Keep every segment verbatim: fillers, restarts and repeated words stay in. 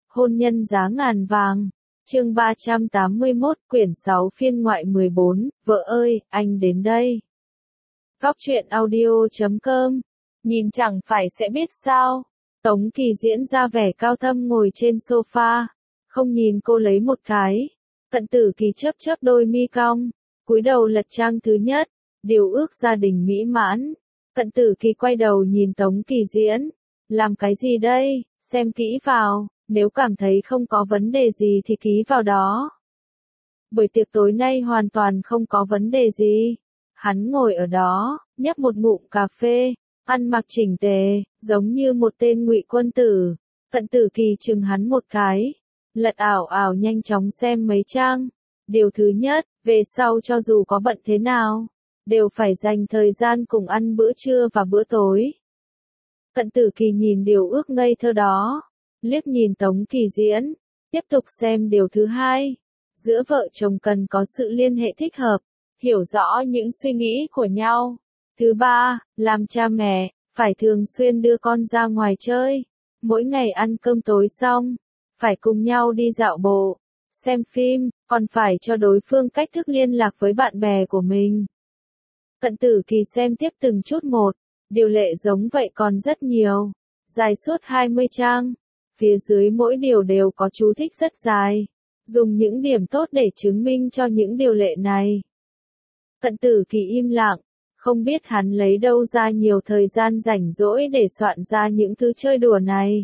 Hôn nhân giá ngàn vàng. Chương ba trăm tám mươi mốt, quyển sáu phiên ngoại mười bốn, vợ ơi, anh đến đây. Góc truyện audio chấm com. Nhìn chẳng phải sẽ biết sao. Tống Kỳ diễn ra vẻ cao thâm ngồi trên sofa, không nhìn cô lấy một cái. Cận Tử Kỳ chớp chớp đôi mi cong, cúi đầu lật trang thứ nhất, điều ước gia đình mỹ mãn. Cận Tử Kỳ quay đầu nhìn Tống Kỳ diễn, làm cái gì đây, xem kỹ vào, nếu cảm thấy không có vấn đề gì thì ký vào đó. Buổi tiệc tối nay hoàn toàn không có vấn đề gì. Hắn ngồi ở đó, nhấp một ngụm cà phê, ăn mặc chỉnh tề, giống như một tên ngụy quân tử. Cận Tử Kỳ chừng hắn một cái, lật ảo ảo nhanh chóng xem mấy trang. Điều thứ nhất, về sau cho dù có bận thế nào, đều phải dành thời gian cùng ăn bữa trưa và bữa tối. Cận Tử Kỳ nhìn điều ước ngây thơ đó, liếc nhìn Tống Kỳ diễn, tiếp tục xem điều thứ hai. Giữa vợ chồng cần có sự liên hệ thích hợp, hiểu rõ những suy nghĩ của nhau. Thứ ba, làm cha mẹ, phải thường xuyên đưa con ra ngoài chơi. Mỗi ngày ăn cơm tối xong, phải cùng nhau đi dạo bộ, xem phim, còn phải cho đối phương cách thức liên lạc với bạn bè của mình. Cận Tử Kỳ xem tiếp từng chút một, điều lệ giống vậy còn rất nhiều, dài suốt hai mươi trang. Phía dưới mỗi điều đều có chú thích rất dài, dùng những điểm tốt để chứng minh cho những điều lệ này. Cận Tử Kỳ im lặng, không biết hắn lấy đâu ra nhiều thời gian rảnh rỗi để soạn ra những thứ chơi đùa này.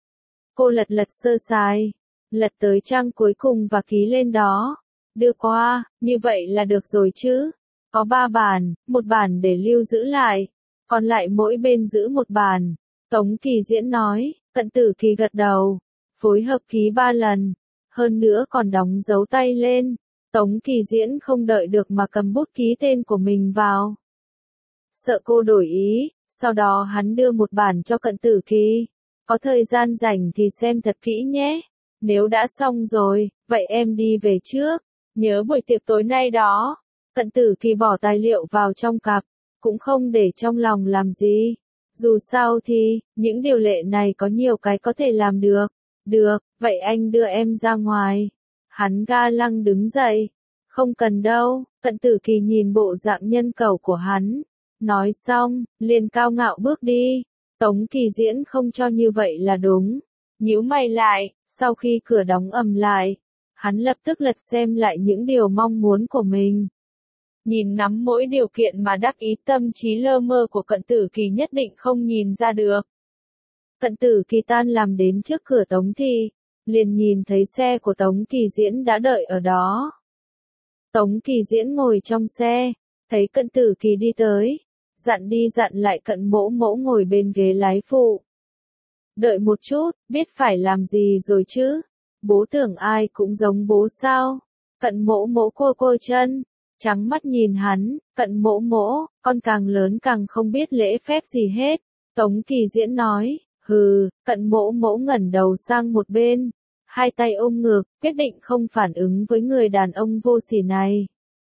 Cô lật lật sơ sài, lật tới trang cuối cùng và ký lên đó. Đưa qua, như vậy là được rồi chứ. Có ba bản, một bản để lưu giữ lại, còn lại mỗi bên giữ một bản. Tống Kỳ diễn nói. Cận Tử Kỳ gật đầu, phối hợp ký ba lần, hơn nữa còn đóng dấu tay lên. Tống Kỳ diễn không đợi được mà cầm bút ký tên của mình vào. Sợ cô đổi ý, sau đó hắn đưa một bản cho Cận Tử Kỳ. Có thời gian rảnh thì xem thật kỹ nhé. Nếu đã xong rồi, vậy em đi về trước. Nhớ buổi tiệc tối nay đó. Cận Tử Kỳ bỏ tài liệu vào trong cặp, cũng không để trong lòng làm gì. Dù sao thì, những điều lệ này có nhiều cái có thể làm được. Được, vậy anh đưa em ra ngoài. Hắn ga lăng đứng dậy. Không cần đâu. Cận Tử Kỳ nhìn bộ dạng nhân cầu của hắn. Nói xong, liền cao ngạo bước đi. Tống Kỳ diễn không cho như vậy là đúng. Nhíu mày lại, sau khi cửa đóng ầm lại, hắn lập tức lật xem lại những điều mong muốn của mình. Nhìn ngắm mỗi điều kiện mà đắc ý, tâm trí lơ mơ của Cận Tử Kỳ nhất định không nhìn ra được. Cận Tử Kỳ tan làm đến trước cửa Tống Thị, liền nhìn thấy xe của Tống Kỳ diễn đã đợi ở đó. Tống Kỳ diễn ngồi trong xe, thấy Cận Tử Kỳ đi tới, dặn đi dặn lại Cận Mỗ Mỗ ngồi bên ghế lái phụ. Đợi một chút, biết phải làm gì rồi chứ? Bố tưởng ai cũng giống bố sao? Cận Mỗ Mỗ cua cua chân, trắng mắt nhìn hắn. Cận Mỗ Mỗ, con càng lớn càng không biết lễ phép gì hết. Tống Kỳ diễn nói. Hừ. Cận Mỗ Mỗ ngẩng đầu sang một bên, hai tay ôm ngực, quyết định không phản ứng với người đàn ông vô sỉ này.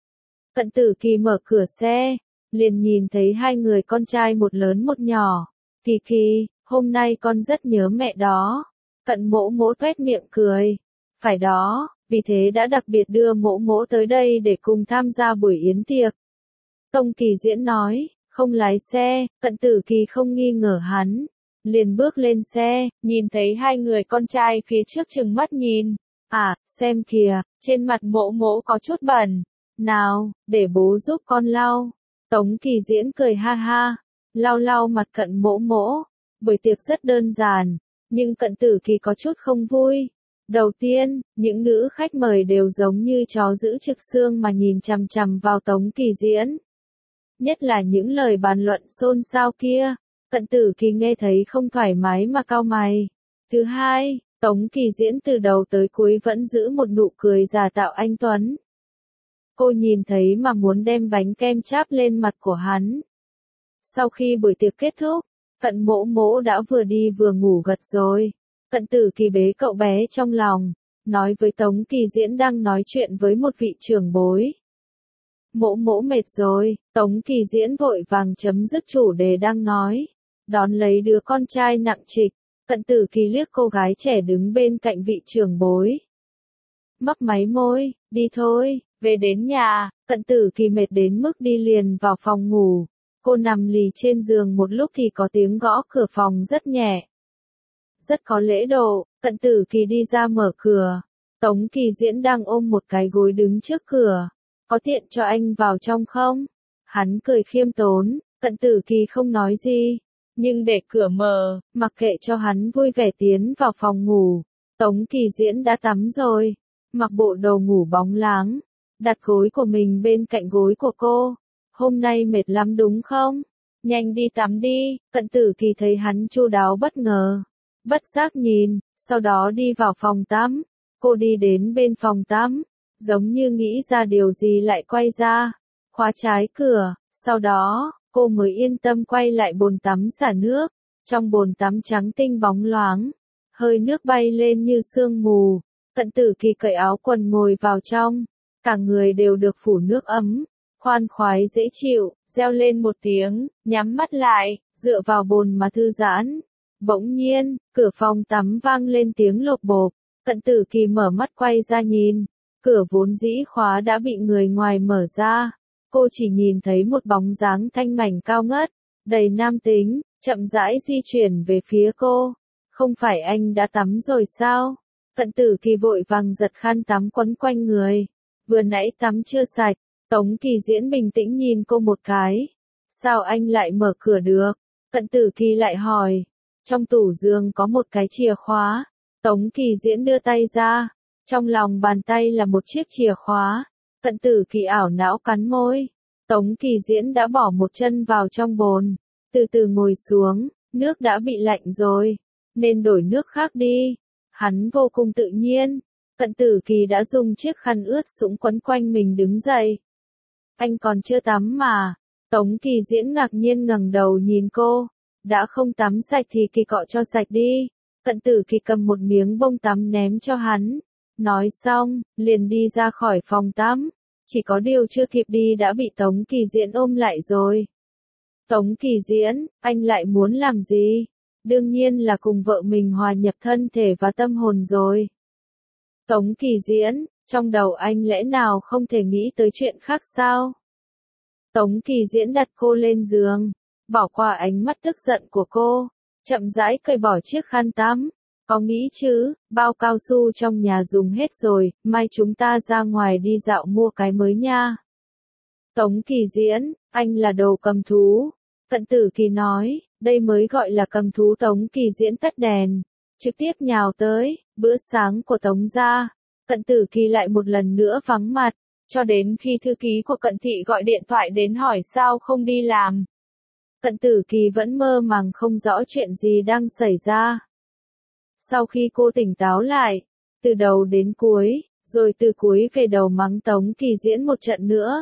Cận Tử Kỳ mở cửa xe, liền nhìn thấy hai người con trai một lớn một nhỏ. Kỳ Kỳ, hôm nay con rất nhớ mẹ đó. Cận Mỗ Mỗ toét miệng cười. Phải đó, vì thế đã đặc biệt đưa Mỗ Mỗ tới đây để cùng tham gia buổi yến tiệc. Tống Kỳ diễn nói. Không lái xe. Cận Tử Kỳ không nghi ngờ hắn, liền bước lên xe, nhìn thấy hai người con trai phía trước trừng mắt nhìn. À, xem kìa, trên mặt Mỗ Mỗ có chút bẩn. Nào, để bố giúp con lau. Tống Kỳ diễn cười ha ha, lau lau mặt Cận Mỗ Mỗ. Buổi tiệc rất đơn giản, nhưng Cận Tử Kỳ có chút không vui. Đầu tiên, những nữ khách mời đều giống như chó giữ trực xương mà nhìn chằm chằm vào Tống Kỳ diễn. Nhất là những lời bàn luận xôn xao kia. Cận Tử Kỳ nghe thấy không thoải mái mà cau mày. Thứ hai, Tống Kỳ diễn từ đầu tới cuối vẫn giữ một nụ cười giả tạo anh tuấn. Cô nhìn thấy mà muốn đem bánh kem cháp lên mặt của hắn. Sau khi buổi tiệc kết thúc, Cận Mỗ Mỗ đã vừa đi vừa ngủ gật rồi. Cận Tử Kỳ bế cậu bé trong lòng, nói với Tống Kỳ diễn đang nói chuyện với một vị trưởng bối. Mỗ Mỗ mệt rồi. Tống Kỳ diễn vội vàng chấm dứt chủ đề đang nói, đón lấy đứa con trai nặng trịch. Cận Tử Kỳ liếc cô gái trẻ đứng bên cạnh vị trưởng bối. Mấp máy môi, đi thôi, về đến nhà. Cận Tử Kỳ mệt đến mức đi liền vào phòng ngủ. Cô nằm lì trên giường một lúc thì có tiếng gõ cửa phòng rất nhẹ. Rất có lễ độ, Cận Tử Kỳ đi ra mở cửa. Tống Kỳ Diễn đang ôm một cái gối đứng trước cửa. Có tiện cho anh vào trong không? Hắn cười khiêm tốn, Cận Tử Kỳ không nói gì, nhưng để cửa mở, mặc kệ cho hắn vui vẻ tiến vào phòng ngủ. Tống Kỳ Diễn đã tắm rồi, mặc bộ đồ ngủ bóng láng, đặt gối của mình bên cạnh gối của cô. Hôm nay mệt lắm đúng không? Nhanh đi tắm đi. Cận Tử Kỳ thấy hắn chu đáo bất ngờ, bất giác nhìn, sau đó đi vào phòng tắm. Cô đi đến bên phòng tắm, giống như nghĩ ra điều gì lại quay ra, khóa trái cửa, sau đó, cô mới yên tâm quay lại bồn tắm xả nước. Trong bồn tắm trắng tinh bóng loáng, hơi nước bay lên như sương mù. Cận Tử Kỳ cởi áo quần ngồi vào trong, cả người đều được phủ nước ấm, khoan khoái dễ chịu, reo lên một tiếng, nhắm mắt lại, dựa vào bồn mà thư giãn. Bỗng nhiên, cửa phòng tắm vang lên tiếng lộp bộp. Cận Tử Kỳ mở mắt quay ra nhìn, cửa vốn dĩ khóa đã bị người ngoài mở ra. Cô chỉ nhìn thấy một bóng dáng thanh mảnh cao ngất, đầy nam tính, chậm rãi di chuyển về phía cô. Không phải anh đã tắm rồi sao? Cận Tử Kỳ vội vàng giật khăn tắm quấn quanh người. Vừa nãy tắm chưa sạch. Tống Kỳ Diễn bình tĩnh nhìn cô một cái. Sao anh lại mở cửa được? Cận Tử Kỳ lại hỏi. Trong tủ giường có một cái chìa khóa. Tống Kỳ Diễn đưa tay ra. Trong lòng bàn tay là một chiếc chìa khóa. Cận Tử Kỳ ảo não cắn môi. Tống Kỳ Diễn đã bỏ một chân vào trong bồn. Từ từ ngồi xuống. Nước đã bị lạnh rồi. Nên đổi nước khác đi. Hắn vô cùng tự nhiên. Cận Tử Kỳ đã dùng chiếc khăn ướt sũng quấn quanh mình đứng dậy. Anh còn chưa tắm mà. Tống Kỳ Diễn ngạc nhiên ngẩng đầu nhìn cô. Đã không tắm sạch thì Kỳ cọ cho sạch đi. Cận Tử Kỳ cầm một miếng bông tắm ném cho hắn. Nói xong, liền đi ra khỏi phòng tắm. Chỉ có điều chưa kịp đi đã bị Tống Kỳ Diễn ôm lại rồi. Tống Kỳ Diễn, anh lại muốn làm gì? Đương nhiên là cùng vợ mình hòa nhập thân thể và tâm hồn rồi. Tống Kỳ Diễn, trong đầu anh lẽ nào không thể nghĩ tới chuyện khác sao? Tống Kỳ Diễn đặt cô lên giường, bỏ qua ánh mắt tức giận của cô, chậm rãi cởi bỏ chiếc khăn tắm. Có nghĩ chứ, bao cao su trong nhà dùng hết rồi, mai chúng ta ra ngoài đi dạo mua cái mới nha. Tống Kỳ Diễn, anh là đồ cầm thú. Cận Tử Kỳ nói, đây mới gọi là cầm thú. Tống Kỳ Diễn tắt đèn, trực tiếp nhào tới, bữa sáng của Tống gia. Cận Tử Kỳ lại một lần nữa vắng mặt, cho đến khi thư ký của Cận Thị gọi điện thoại đến hỏi sao không đi làm. Cận Tử Kỳ vẫn mơ màng không rõ chuyện gì đang xảy ra. Sau khi cô tỉnh táo lại, từ đầu đến cuối, rồi từ cuối về đầu mắng Tống Kỳ Diễn một trận nữa.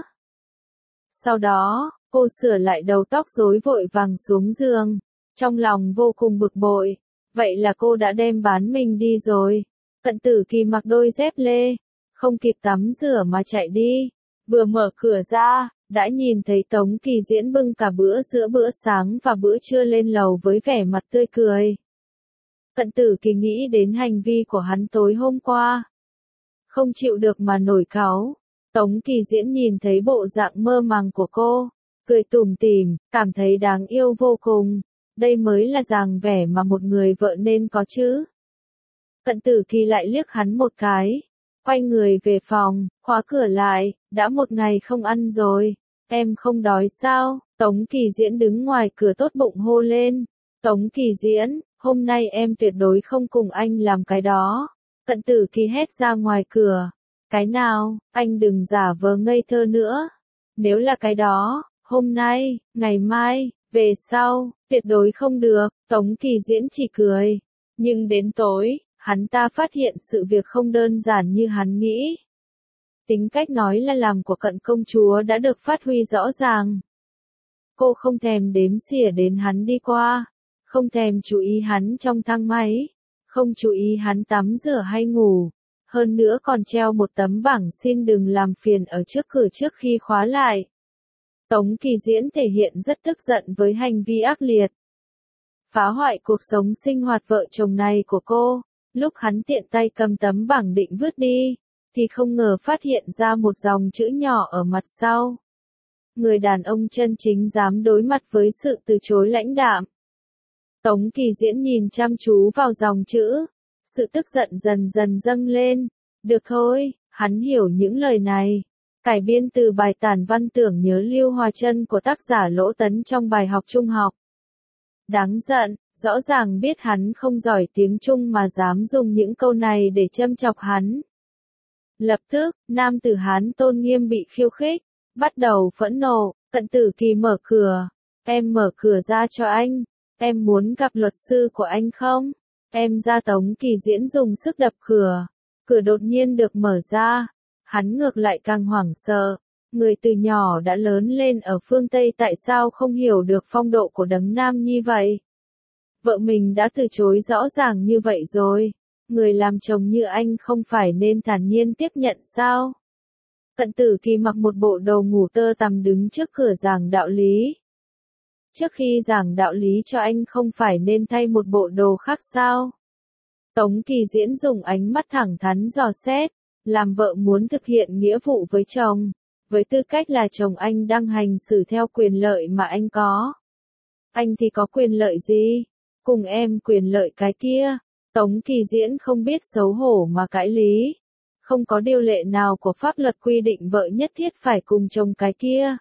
Sau đó, cô sửa lại đầu tóc rối vội vàng xuống giường, trong lòng vô cùng bực bội. Vậy là cô đã đem bán mình đi rồi. Cận Tử Kỳ mặc đôi dép lê, không kịp tắm rửa mà chạy đi. Vừa mở cửa ra, đã nhìn thấy Tống Kỳ Diễn bưng cả bữa giữa bữa sáng và bữa trưa lên lầu với vẻ mặt tươi cười. Cận Tử Kỳ nghĩ đến hành vi của hắn tối hôm qua. Không chịu được mà nổi cáu. Tống Kỳ Diễn nhìn thấy bộ dạng mơ màng của cô, cười tủm tỉm, cảm thấy đáng yêu vô cùng. Đây mới là dáng vẻ mà một người vợ nên có chứ. Cận Tử Kỳ lại liếc hắn một cái, quay người về phòng, khóa cửa lại. Đã một ngày không ăn rồi, em không đói sao? Tống Kỳ Diễn đứng ngoài cửa tốt bụng hô lên. Tống Kỳ Diễn, hôm nay em tuyệt đối không cùng anh làm cái đó. Cận Tử Kỳ hét ra ngoài cửa. Cái nào? Anh đừng giả vờ ngây thơ nữa. Nếu là cái đó, hôm nay, ngày mai, về sau, tuyệt đối không được. Tống Kỳ Diễn chỉ cười. Nhưng đến tối, hắn ta phát hiện sự việc không đơn giản như hắn nghĩ. Tính cách nói là làm của Cận công chúa đã được phát huy rõ ràng. Cô không thèm đếm xỉa đến hắn đi qua, không thèm chú ý hắn trong thang máy, không chú ý hắn tắm rửa hay ngủ. Hơn nữa còn treo một tấm bảng xin đừng làm phiền ở trước cửa trước khi khóa lại. Tống Kỳ Diễn thể hiện rất tức giận với hành vi ác liệt. phá hoại cuộc sống sinh hoạt vợ chồng này của cô. Lúc hắn tiện tay cầm tấm bảng định vứt đi, thì không ngờ phát hiện ra một dòng chữ nhỏ ở mặt sau. Người đàn ông chân chính dám đối mặt với sự từ chối lãnh đạm. Tống Kỳ Diễn nhìn chăm chú vào dòng chữ, sự tức giận dần dần dâng lên. Được thôi, hắn hiểu những lời này. Cải biên từ bài tản văn Tưởng nhớ Lưu Hòa Trân của tác giả Lỗ Tấn trong bài học trung học. Đáng giận, rõ ràng biết hắn không giỏi tiếng Trung mà dám dùng những câu này để châm chọc hắn. Lập tức, nam tử Hán tôn nghiêm bị khiêu khích, bắt đầu phẫn nộ. Cận Tử Kỳ mở cửa. Em mở cửa ra cho anh. Em muốn gặp luật sư của anh không? Em ra. Tống Kỳ Diễn dùng sức đập cửa. Cửa đột nhiên được mở ra. Hắn ngược lại càng hoảng sợ. Người từ nhỏ đã lớn lên ở phương Tây tại sao không hiểu được phong độ của đấng nam nhi vậy? Vợ mình đã từ chối rõ ràng như vậy rồi. Người làm chồng như anh không phải nên thản nhiên tiếp nhận sao? Cận Tử Kỳ mặc một bộ đồ ngủ tơ tằm đứng trước cửa giảng đạo lý. Trước khi giảng đạo lý cho anh không phải nên thay một bộ đồ khác sao? Tống Kỳ Diễn dùng ánh mắt thẳng thắn dò xét, làm vợ muốn thực hiện nghĩa vụ với chồng. Với tư cách là chồng anh đang hành xử theo quyền lợi mà anh có. Anh thì có quyền lợi gì? Cùng em quyền lợi cái kia. Tống Kỳ Diễn không biết xấu hổ mà cãi lý. Không có điều lệ nào của pháp luật quy định vợ nhất thiết phải cùng chồng cái kia.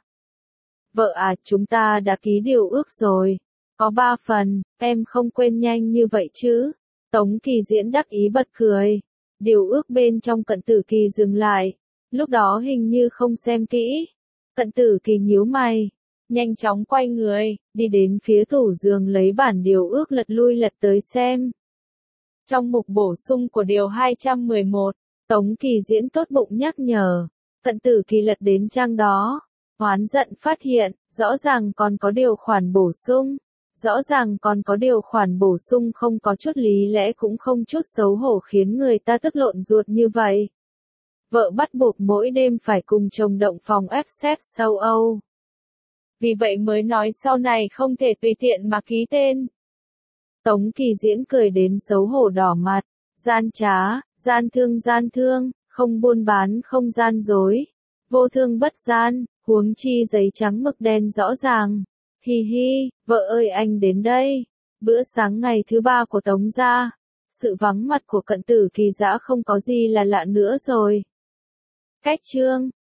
Vợ à, chúng ta đã ký điều ước rồi. Có ba phần, em không quên nhanh như vậy chứ. Tống Kỳ Diễn đắc ý bật cười. Điều ước bên trong Cận Tử Kỳ dừng lại. Lúc đó hình như không xem kỹ. Cận Tử Kỳ nhíu mày. Nhanh chóng quay người, đi đến phía tủ giường lấy bản điều ước lật lui lật tới xem. Trong mục bổ sung của điều hai trăm mười một, Tống Kỳ Diễn tốt bụng nhắc nhở. Cận Tử Kỳ lật đến trang đó. Oán giận phát hiện, rõ ràng còn có điều khoản bổ sung. Rõ ràng còn có điều khoản bổ sung không có chút lý lẽ cũng không chút xấu hổ khiến người ta tức lộn ruột như vậy. Vợ bắt buộc mỗi đêm phải cùng chồng động phòng ép xép châu Âu. Vì vậy mới nói sau này không thể tùy tiện mà ký tên. Tống Kỳ Diễn cười đến xấu hổ đỏ mặt. Gian trá, gian thương gian thương, không buôn bán không gian dối. Vô thương bất gian, huống chi giấy trắng mực đen rõ ràng. Hi hi, vợ ơi anh đến đây. Bữa sáng ngày thứ ba của Tống gia. Sự vắng mặt của Cận Tử Kỳ đã không có gì là lạ nữa rồi. Cách chương